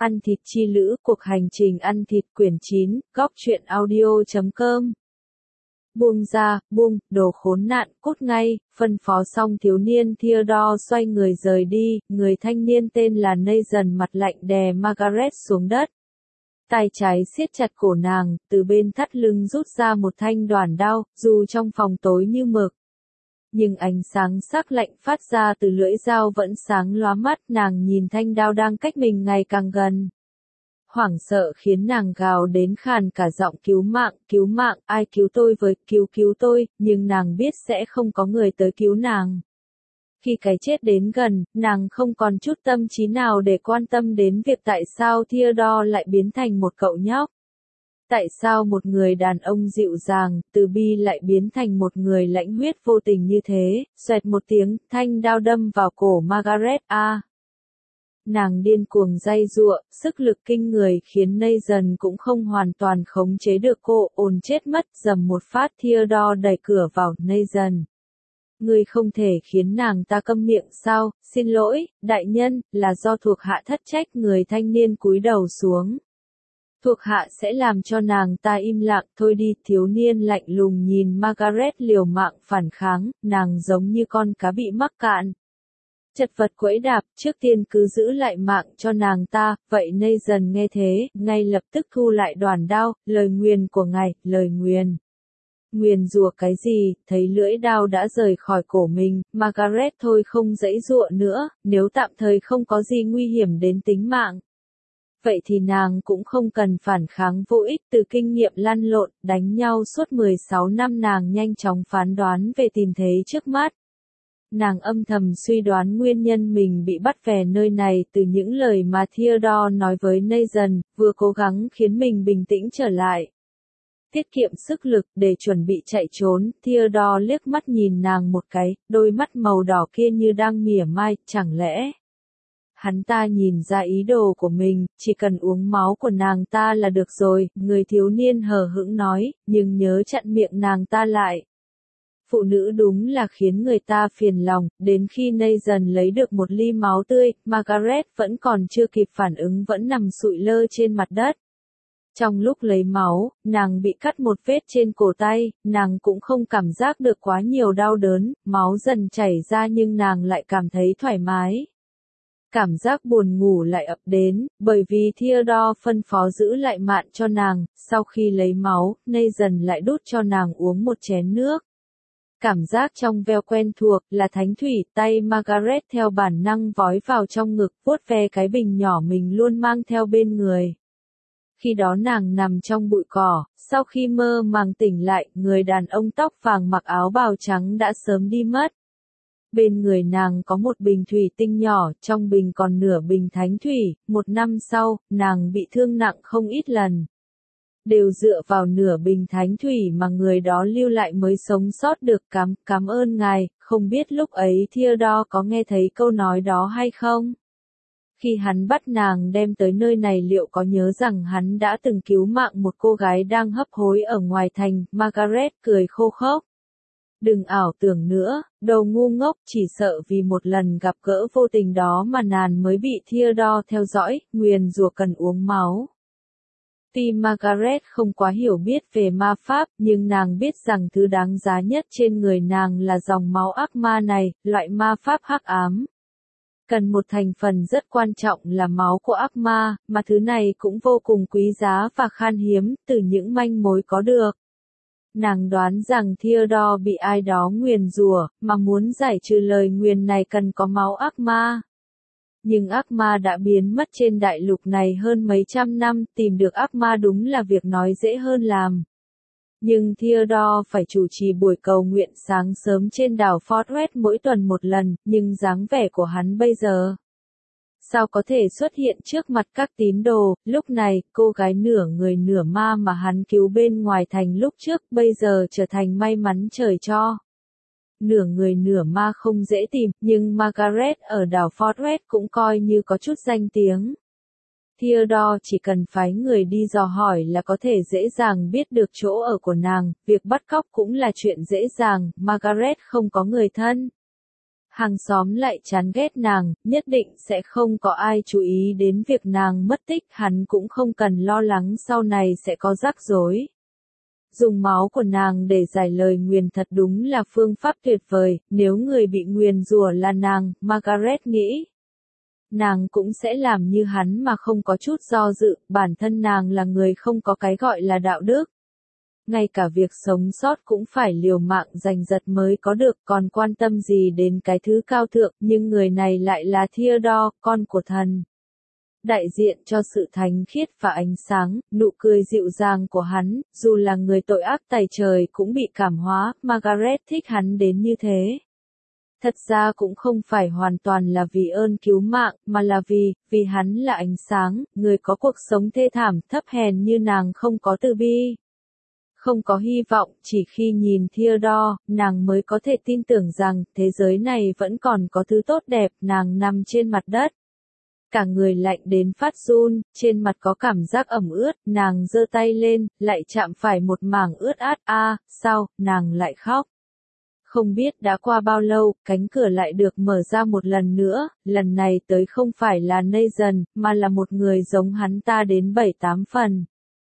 Ăn thịt chi lữ, cuộc hành trình ăn thịt quyển 9, góc truyện audio.com. Buông ra, buông, đồ khốn nạn, cút ngay, phân phó xong thiếu niên Theodore xoay người rời đi, người thanh niên tên là Nathan mặt lạnh đè Margaret xuống đất. Tay trái siết chặt cổ nàng, từ bên thắt lưng rút ra một thanh đoản đao, dù trong phòng tối như mực. Nhưng ánh sáng sắc lạnh phát ra từ lưỡi dao vẫn sáng lóa mắt, nàng nhìn thanh đao đang cách mình ngày càng gần. Hoảng sợ khiến nàng gào đến khàn cả giọng cứu mạng, ai cứu tôi với, cứu tôi, nhưng nàng biết sẽ không có người tới cứu nàng. Khi cái chết đến gần, nàng không còn chút tâm trí nào để quan tâm đến việc tại sao Theodore lại biến thành một cậu nhóc. Tại sao một người đàn ông dịu dàng, từ bi lại biến thành một người lãnh huyết vô tình như thế? Xoẹt một tiếng, thanh đao đâm vào cổ Margaret Nàng điên cuồng day giụa, sức lực kinh người khiến Nathan cũng không hoàn toàn khống chế được cô, ồn chết mất, dầm một phát Theodore đẩy cửa vào. Nathan, ngươi không thể khiến nàng ta câm miệng sao? Xin lỗi, đại nhân, là do thuộc hạ thất trách. Người thanh niên cúi đầu xuống. Thuộc hạ sẽ làm cho nàng ta im lặng. Thôi đi. Thiếu niên lạnh lùng nhìn Margaret liều mạng phản kháng, nàng giống như con cá bị mắc cạn. Chật vật quẫy đạp, trước tiên cứ giữ lại mạng cho nàng ta. Vậy Nathan nghe thế, ngay lập tức thu lại đoản đao. Lời nguyền của ngài, lời nguyền. Nguyền rủa cái gì? Thấy lưỡi đao đã rời khỏi cổ mình, Margaret thôi không giãy giụa nữa, nếu tạm thời không có gì nguy hiểm đến tính mạng. Vậy thì nàng cũng không cần phản kháng vô ích. Từ kinh nghiệm lăn lộn, đánh nhau suốt 16 năm, nàng nhanh chóng phán đoán về tình thế trước mắt. Nàng âm thầm suy đoán nguyên nhân mình bị bắt về nơi này từ những lời mà Theodore nói với Nathan, vừa cố gắng khiến mình bình tĩnh trở lại. Tiết kiệm sức lực để chuẩn bị chạy trốn, Theodore liếc mắt nhìn nàng một cái, đôi mắt màu đỏ kia như đang mỉa mai, chẳng lẽ hắn ta nhìn ra ý đồ của mình, chỉ cần uống máu của nàng ta là được rồi, người thiếu niên hờ hững nói, nhưng nhớ chặn miệng nàng ta lại. Phụ nữ đúng là khiến người ta phiền lòng. Đến khi Nathan lấy được một ly máu tươi, Margaret vẫn còn chưa kịp phản ứng vẫn nằm sụi lơ trên mặt đất. Trong lúc lấy máu, nàng bị cắt một vết trên cổ tay, nàng cũng không cảm giác được quá nhiều đau đớn, máu dần chảy ra nhưng nàng lại cảm thấy thoải mái. Cảm giác buồn ngủ lại ập đến, bởi vì Theodore phân phó giữ lại mạng cho nàng. Sau khi lấy máu, Nathan lại đút cho nàng uống một chén nước. Cảm giác trong veo quen thuộc là thánh thủy, tay Margaret theo bản năng vói vào trong ngực, vuốt ve cái bình nhỏ mình luôn mang theo bên người. Khi đó nàng nằm trong bụi cỏ, sau khi mơ màng tỉnh lại, người đàn ông tóc vàng mặc áo bào trắng đã sớm đi mất. Bên người nàng có một bình thủy tinh nhỏ, trong bình còn nửa bình thánh thủy. 1 năm sau, nàng bị thương nặng không ít lần. Đều dựa vào nửa bình thánh thủy mà người đó lưu lại mới sống sót được. Cảm ơn ngài. Không biết lúc ấy Theodore có nghe thấy câu nói đó hay không? Khi hắn bắt nàng đem tới nơi này liệu có nhớ rằng hắn đã từng cứu mạng một cô gái đang hấp hối ở ngoài thành? Margaret cười khô khốc. Đừng ảo tưởng nữa, đồ ngu ngốc, chỉ sợ vì một lần gặp gỡ vô tình đó mà nàng mới bị Theodore theo dõi, nguyền rủa cần uống máu. Tuy Margaret không quá hiểu biết về ma pháp, nhưng nàng biết rằng thứ đáng giá nhất trên người nàng là dòng máu ác ma này, loại ma pháp hắc ám. Cần một thành phần rất quan trọng là máu của ác ma, mà thứ này cũng vô cùng quý giá và khan hiếm, từ những manh mối có được. Nàng đoán rằng Theodore bị ai đó nguyền rủa, mà muốn giải trừ lời nguyền này cần có máu ác ma. Nhưng ác ma đã biến mất trên đại lục này hơn mấy trăm năm, tìm được ác ma đúng là việc nói dễ hơn làm. Nhưng Theodore phải chủ trì buổi cầu nguyện sáng sớm trên đảo Fortress mỗi tuần một lần, nhưng dáng vẻ của hắn bây giờ sao có thể xuất hiện trước mặt các tín đồ? Lúc này, cô gái nửa người nửa ma mà hắn cứu bên ngoài thành lúc trước, bây giờ trở thành may mắn trời cho. Nửa người nửa ma không dễ tìm, nhưng Margaret ở đảo Fortress cũng coi như có chút danh tiếng. Theodore chỉ cần phái người đi dò hỏi là có thể dễ dàng biết được chỗ ở của nàng, việc bắt cóc cũng là chuyện dễ dàng. Margaret không có người thân. Hàng xóm lại chán ghét nàng, nhất định sẽ không có ai chú ý đến việc nàng mất tích, hắn cũng không cần lo lắng sau này sẽ có rắc rối. Dùng máu của nàng để giải lời nguyền thật đúng là phương pháp tuyệt vời, nếu người bị nguyền rủa là nàng, Margaret nghĩ. Nàng cũng sẽ làm như hắn mà không có chút do dự, bản thân nàng là người không có cái gọi là đạo đức. Ngay cả việc sống sót cũng phải liều mạng giành giật mới có được, còn quan tâm gì đến cái thứ cao thượng, nhưng người này lại là Theodore, con của thần. Đại diện cho sự thánh khiết và ánh sáng, nụ cười dịu dàng của hắn, dù là người tội ác tày trời cũng bị cảm hóa, Margaret thích hắn đến như thế. Thật ra cũng không phải hoàn toàn là vì ơn cứu mạng, mà là vì hắn là ánh sáng, người có cuộc sống thê thảm, thấp hèn như nàng không có từ bi. Không có hy vọng, chỉ khi nhìn Theodore, nàng mới có thể tin tưởng rằng thế giới này vẫn còn có thứ tốt đẹp, nàng nằm trên mặt đất. Cả người lạnh đến phát run, trên mặt có cảm giác ẩm ướt, nàng giơ tay lên, lại chạm phải một mảng ướt át, sao, nàng lại khóc. Không biết đã qua bao lâu, cánh cửa lại được mở ra một lần nữa, lần này tới không phải là Nathan, mà là một người giống hắn ta đến 7-8 phần.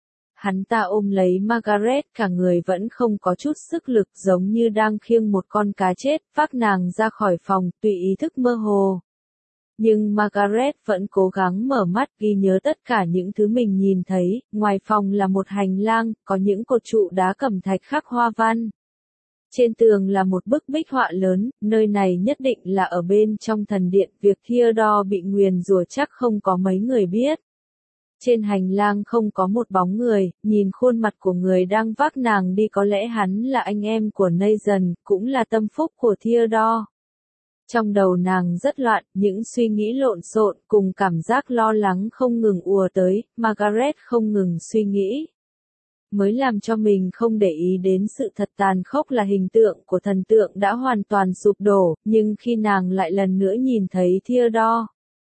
Hắn ta ôm lấy Margaret, cả người vẫn không có chút sức lực, giống như đang khiêng một con cá chết, vác nàng ra khỏi phòng, tùy ý thức mơ hồ. Nhưng Margaret vẫn cố gắng mở mắt, ghi nhớ tất cả những thứ mình nhìn thấy, ngoài phòng là một hành lang, có những cột trụ đá cẩm thạch khắc hoa văn. Trên tường là một bức bích họa lớn, nơi này nhất định là ở bên trong thần điện, việc Theodore bị nguyền rủa chắc không có mấy người biết. Trên hành lang không có một bóng người, nhìn khuôn mặt của người đang vác nàng đi có lẽ hắn là anh em của Nathan, cũng là tâm phúc của Theodore. Trong đầu nàng rất loạn, những suy nghĩ lộn xộn cùng cảm giác lo lắng không ngừng ùa tới, Margaret không ngừng suy nghĩ. Mới làm cho mình không để ý đến sự thật tàn khốc là hình tượng của thần tượng đã hoàn toàn sụp đổ, nhưng khi nàng lại lần nữa nhìn thấy Theodore,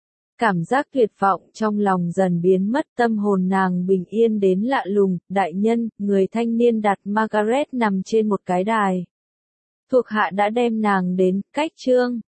cảm giác tuyệt vọng trong lòng dần biến mất, tâm hồn nàng bình yên đến lạ lùng. Đại nhân, người thanh niên đặt Margaret nằm trên một cái đài. Thuộc hạ đã đem nàng đến, cách chương.